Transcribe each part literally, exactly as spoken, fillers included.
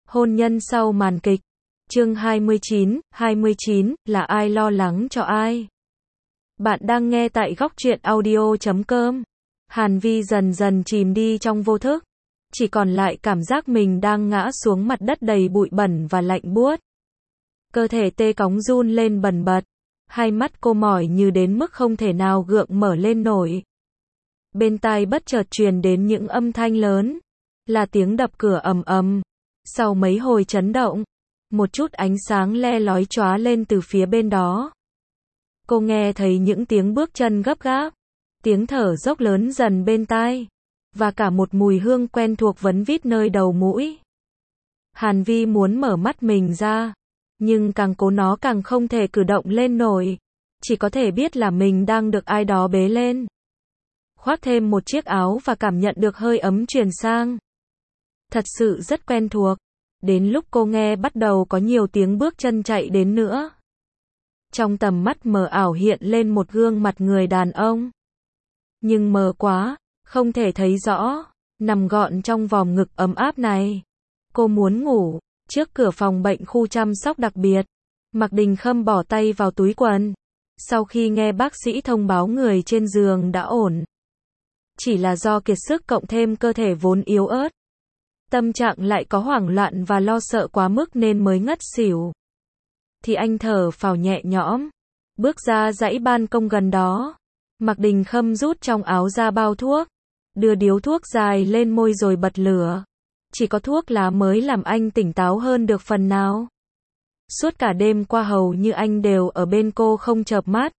Hôn nhân sau màn kịch. Chương hai mươi chín, hai mươi chín, là ai lo lắng cho ai? Bạn đang nghe tại góc truyện audio chấm com. Hàn Vi dần dần chìm đi trong vô thức. Chỉ còn lại cảm giác mình đang ngã xuống mặt đất đầy bụi bẩn và lạnh buốt. Cơ thể tê cóng run lên bần bật. Hai mắt cô mỏi như đến mức không thể nào gượng mở lên nổi. Bên tai bất chợt truyền đến những âm thanh lớn. Là tiếng đập cửa ầm ầm. Sau mấy hồi chấn động, một chút ánh sáng le lói chóa lên từ phía bên đó. Cô nghe thấy những tiếng bước chân gấp gáp, tiếng thở dốc lớn dần bên tai, và cả một mùi hương quen thuộc vấn vít nơi đầu mũi. Hàn Vi muốn mở mắt mình ra, nhưng càng cố nó càng không thể cử động lên nổi, chỉ có thể biết là mình đang được ai đó bế lên. Khoác thêm một chiếc áo và cảm nhận được hơi ấm truyền sang. Thật sự rất quen thuộc. Đến lúc cô nghe bắt đầu có nhiều tiếng bước chân chạy đến nữa. Trong tầm mắt mờ ảo hiện lên một gương mặt người đàn ông. Nhưng mờ quá, không thể thấy rõ, nằm gọn trong vòng ngực ấm áp này. Cô muốn ngủ, trước cửa phòng bệnh khu chăm sóc đặc biệt. Mạc Đình Khâm bỏ tay vào túi quần. Sau khi nghe bác sĩ thông báo người trên giường đã ổn. Chỉ là do kiệt sức cộng thêm cơ thể vốn yếu ớt. Tâm trạng lại có hoảng loạn và lo sợ quá mức nên mới ngất xỉu. Thì anh thở phào nhẹ nhõm, bước ra dãy ban công gần đó. Mạc Đình Khâm rút trong áo ra bao thuốc, đưa điếu thuốc dài lên môi rồi bật lửa. Chỉ có thuốc lá mới làm anh tỉnh táo hơn được phần nào. Suốt cả đêm qua hầu như anh đều ở bên cô không chợp mắt.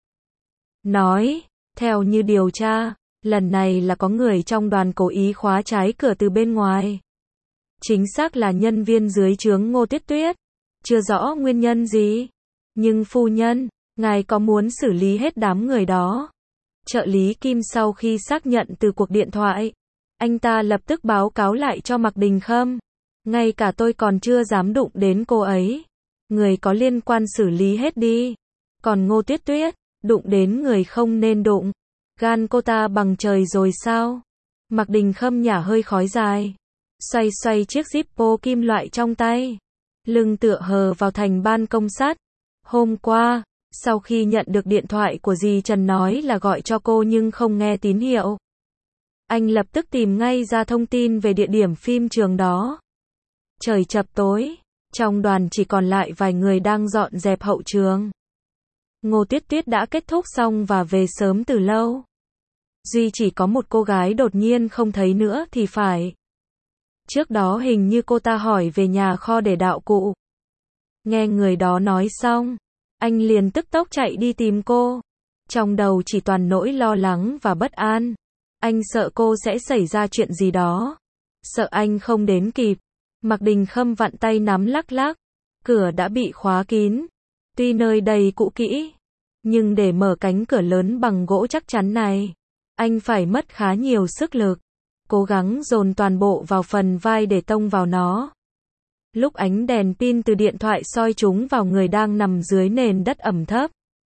Nói, theo như điều tra, lần này là có người trong đoàn cố ý khóa trái cửa từ bên ngoài. Chính xác là nhân viên dưới trướng Ngô Tuyết Tuyết. Chưa rõ nguyên nhân gì. Nhưng phu nhân, ngài có muốn xử lý hết đám người đó? Trợ lý Kim sau khi xác nhận từ cuộc điện thoại, anh ta lập tức báo cáo lại cho Mạc Đình Khâm. Ngay cả tôi còn chưa dám đụng đến cô ấy. Người có liên quan xử lý hết đi. Còn Ngô Tuyết Tuyết, đụng đến người không nên đụng. Gan cô ta bằng trời rồi sao? Mạc Đình Khâm nhả hơi khói dài. Xoay xoay chiếc Zippo kim loại trong tay. Lưng tựa hờ vào thành ban công sắt. Hôm qua, sau khi nhận được điện thoại của dì Trần nói là gọi cho cô nhưng không nghe tín hiệu. Anh lập tức tìm ngay ra thông tin về địa điểm phim trường đó. Trời chập tối, trong đoàn chỉ còn lại vài người đang dọn dẹp hậu trường. Ngô Tuyết Tuyết đã kết thúc xong và về sớm từ lâu. Duy chỉ có một cô gái đột nhiên không thấy nữa thì phải. Trước đó hình như cô ta hỏi về nhà kho để đạo cụ. Nghe người đó nói xong, anh liền tức tốc chạy đi tìm cô. Trong đầu chỉ toàn nỗi lo lắng và bất an. Anh sợ cô sẽ xảy ra chuyện gì đó. Sợ anh không đến kịp. Mạc Đình Khâm vặn tay nắm lắc lắc. Cửa đã bị khóa kín. Tuy nơi đây cũ kỹ, nhưng để mở cánh cửa lớn bằng gỗ chắc chắn này, anh phải mất khá nhiều sức lực. Cố gắng dồn toàn bộ vào phần vai để tông vào nó. Lúc ánh đèn pin từ điện thoại soi chúng vào người đang nằm dưới nền đất ẩm thấp.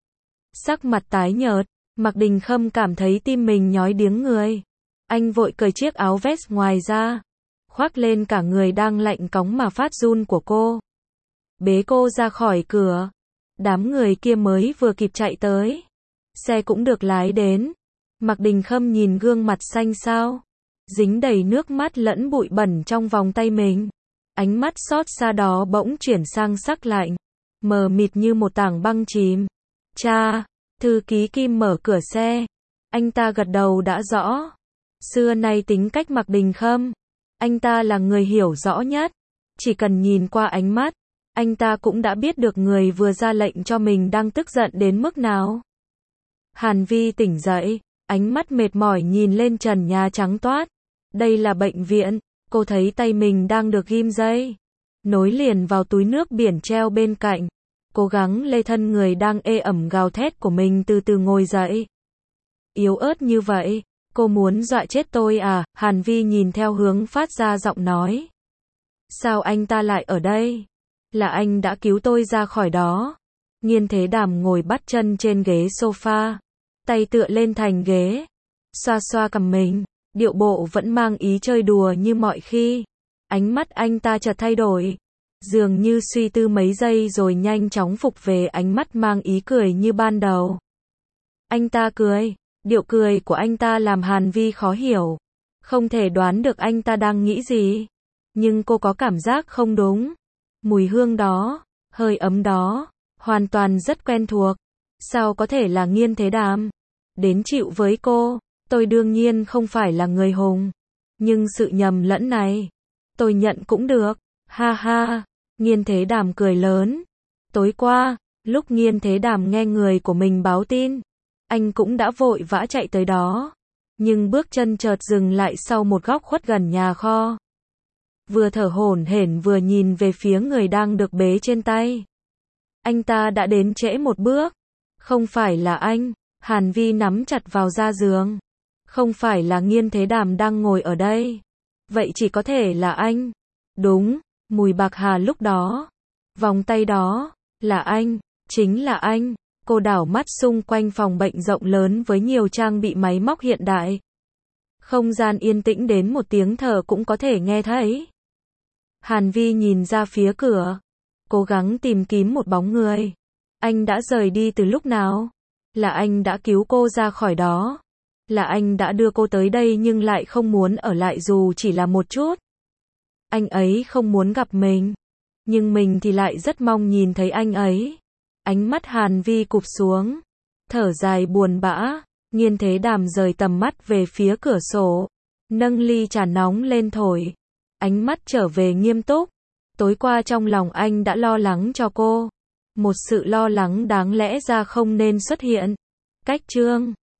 Sắc mặt tái nhợt, Mạc Đình Khâm cảm thấy tim mình nhói điếng người. Anh vội cởi chiếc áo vest ngoài ra, khoác lên cả người đang lạnh cóng mà phát run của cô. Bế cô ra khỏi cửa. Đám người kia mới vừa kịp chạy tới. Xe cũng được lái đến. Mạc Đình Khâm nhìn gương mặt xanh xao, dính đầy nước mắt lẫn bụi bẩn trong vòng tay mình. Ánh mắt xót xa đó bỗng chuyển sang sắc lạnh, mờ mịt như một tảng băng chìm. Cha, thư ký Kim mở cửa xe. Anh ta gật đầu đã rõ. Xưa nay tính cách Mạc Đình Khâm, anh ta là người hiểu rõ nhất. Chỉ cần nhìn qua ánh mắt, anh ta cũng đã biết được người vừa ra lệnh cho mình đang tức giận đến mức nào. Hàn Vi tỉnh dậy, ánh mắt mệt mỏi nhìn lên trần nhà trắng toát. Đây là bệnh viện, cô thấy tay mình đang được ghim dây, nối liền vào túi nước biển treo bên cạnh. Cố gắng lê thân người đang ê ẩm gào thét của mình từ từ ngồi dậy. Yếu ớt như vậy, cô muốn dọa chết tôi à? Hàn Vi nhìn theo hướng phát ra giọng nói. Sao anh ta lại ở đây? Là anh đã cứu tôi ra khỏi đó. Nghiên Thế Đàm ngồi bắt chân trên ghế sofa, tay tựa lên thành ghế, xoa xoa cằm mình. Điệu bộ vẫn mang ý chơi đùa như mọi khi. Ánh mắt anh ta chợt thay đổi, Dường như suy tư mấy giây rồi nhanh chóng phục về, ánh mắt mang ý cười như ban đầu. Anh ta cười, điệu cười của anh ta làm Hàn Vi khó hiểu. Không thể đoán được anh ta đang nghĩ gì. Nhưng cô có cảm giác không đúng. Mùi hương đó, hơi ấm đó, hoàn toàn rất quen thuộc. Sao có thể là Nghiên Thế Đàm? Đến chịu với cô, tôi đương nhiên không phải là người hùng. Nhưng sự nhầm lẫn này, tôi nhận cũng được. Ha ha, Nghiên Thế Đàm cười lớn. Tối qua, lúc Nghiên Thế Đàm nghe người của mình báo tin, anh cũng đã vội vã chạy tới đó. Nhưng bước chân chợt dừng lại sau một góc khuất gần nhà kho. Vừa thở hổn hển vừa nhìn về phía người đang được bế trên tay. Anh ta đã đến trễ một bước. Không phải là anh. Hàn Vi nắm chặt vào da giường. Không phải là Nghiên Thế Đàm đang ngồi ở đây. Vậy chỉ có thể là anh. Đúng, mùi bạc hà lúc đó. Vòng tay đó, là anh, chính là anh. Cô đảo mắt xung quanh phòng bệnh rộng lớn với nhiều trang bị máy móc hiện đại. Không gian yên tĩnh đến một tiếng thở cũng có thể nghe thấy. Hàn Vi nhìn ra phía cửa, cố gắng tìm kiếm một bóng người. Anh đã rời đi từ lúc nào? Là anh đã cứu cô ra khỏi đó. Là anh đã đưa cô tới đây nhưng lại không muốn ở lại dù chỉ là một chút. Anh ấy không muốn gặp mình. Nhưng mình thì lại rất mong nhìn thấy anh ấy. Ánh mắt Hàn Vi cụp xuống. Thở dài buồn bã. Nghiên Thế Đàm rời tầm mắt về phía cửa sổ. Nâng ly trà nóng lên thổi. Ánh mắt trở về nghiêm túc. Tối qua trong lòng anh đã lo lắng cho cô. Một sự lo lắng đáng lẽ ra không nên xuất hiện. Cách chương